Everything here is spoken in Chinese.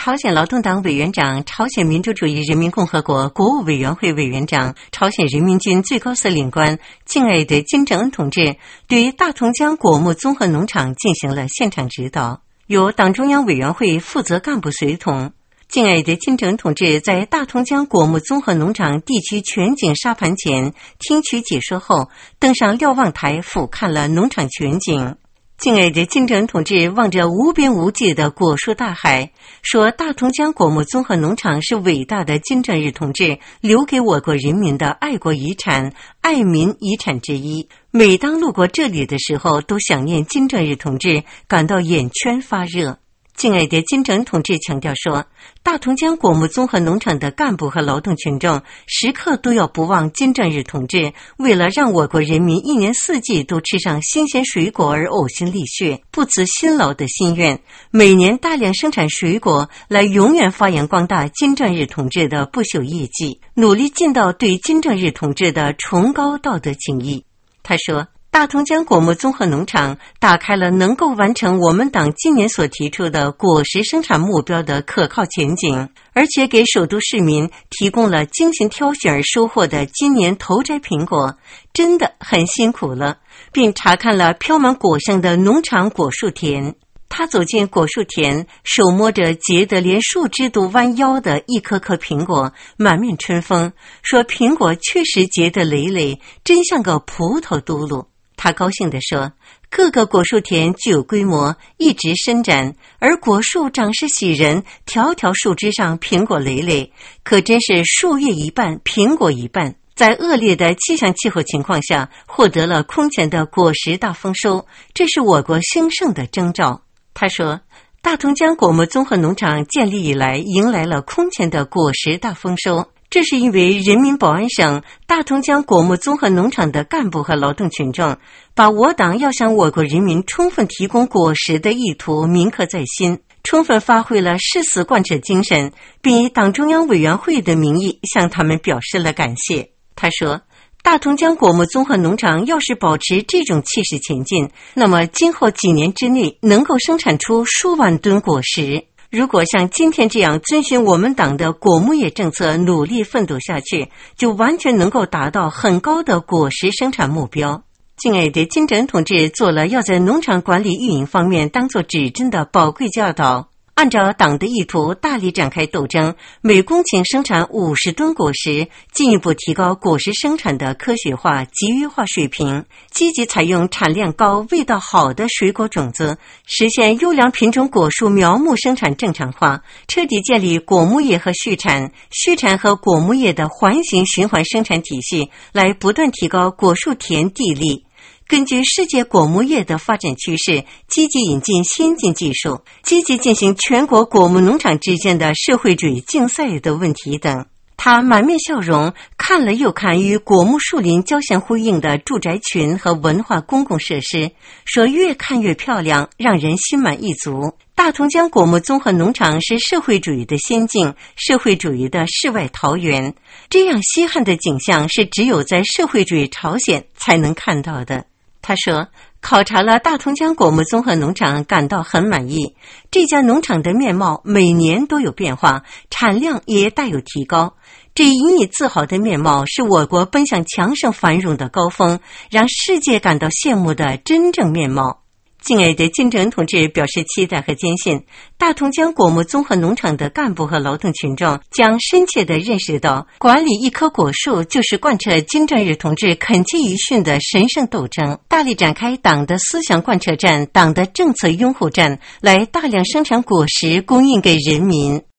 朝鲜劳动党委员长、朝鲜民主主义人民共和国国务委员会委员长、朝鲜人民军最高司令官敬爱的金正恩同志对大同江果木综合农场进行了现场指导，由党中央委员会负责干部随同。敬爱的金正恩同志在大同江果木综合农场地区全景沙盘前听取解说后，登上瞭望台俯瞰了农场全景。敬爱的金正恩同志望着无边无际的果树大海，说大同江果木综合农场是伟大的金正日同志留给我国人民的爱国遗产、爱民遗产之一。每当路过这里的时候，都想念金正日同志，感到眼圈发热。敬爱的金正恩同志强调说，大同江果木综合农场的干部和劳动群众时刻都要不忘金正日同志为了让我国人民一年四季都吃上新鲜水果而呕心沥血、不辞辛劳的心愿，每年大量生产水果来永远发扬光大金正日同志的不朽业绩，努力尽到对金正日同志的崇高道德情谊。他说，大同江果木综合农场打开了能够完成我们党今年所提出的果实生产目标的可靠前景，而且给首都市民提供了精心挑选而收获的今年头摘苹果，真的很辛苦了，并查看了飘满果香的农场果树田。他走进果树田，手摸着结得连树枝都弯腰的一颗颗苹果，满面春风，说苹果确实结得累累，真像个葡萄嘟噜。他高兴地说，各个果树田具有规模，一直伸展，而果树长势喜人，条条树枝上苹果累累，可真是树叶一半，苹果一半。在恶劣的气象气候情况下，获得了空前的果实大丰收，这是我国兴盛的征兆。他说，大同江果木综合农场建立以来，迎来了空前的果实大丰收，这是因为人民保安省大同江果木综合农场的干部和劳动群众把我党要向我国人民充分提供果实的意图铭刻在心，充分发挥了誓死贯彻精神，并以党中央委员会的名义向他们表示了感谢。他说，大同江果木综合农场要是保持这种气势前进，那么今后几年之内能够生产出数万吨果实。如果像今天这样遵循我们党的果木业政策努力奋斗下去，就完全能够达到很高的果实生产目标。敬爱的金正恩同志做了要在农场管理运营方面当作指针的宝贵教导，按照党的意图大力展开斗争，每公顷生产50吨果实，进一步提高果实生产的科学化、集约化水平，积极采用产量高、味道好的水果种子，实现优良品种果树苗木生产正常化，彻底建立果木业和畜产、畜产和果木业的环形循环生产体系，来不断提高果树田地力。根据世界果木业的发展趋势，积极引进先进技术，积极进行全国果木农场之间的社会主义竞赛的问题等。他满面笑容，看了又看与果木树林交相呼应的住宅群和文化公共设施，说越看越漂亮，让人心满意足。大同江果木综合农场是社会主义的先进，社会主义的世外桃源，这样稀罕的景象是只有在社会主义朝鲜才能看到的。他说，考察了大同江果木综合农场，感到很满意。这家农场的面貌每年都有变化，产量也大有提高。这引以自豪的面貌是我国奔向强盛繁荣的高峰，让世界感到羡慕的真正面貌。敬爱的金正恩同志表示期待和坚信，大同江果木综合农场的干部和劳动群众将深切地认识到，管理一棵果树就是贯彻金正日同志恳切遗训的神圣斗争，大力展开党的思想贯彻战、党的政策拥护战，来大量生产果实供应给人民。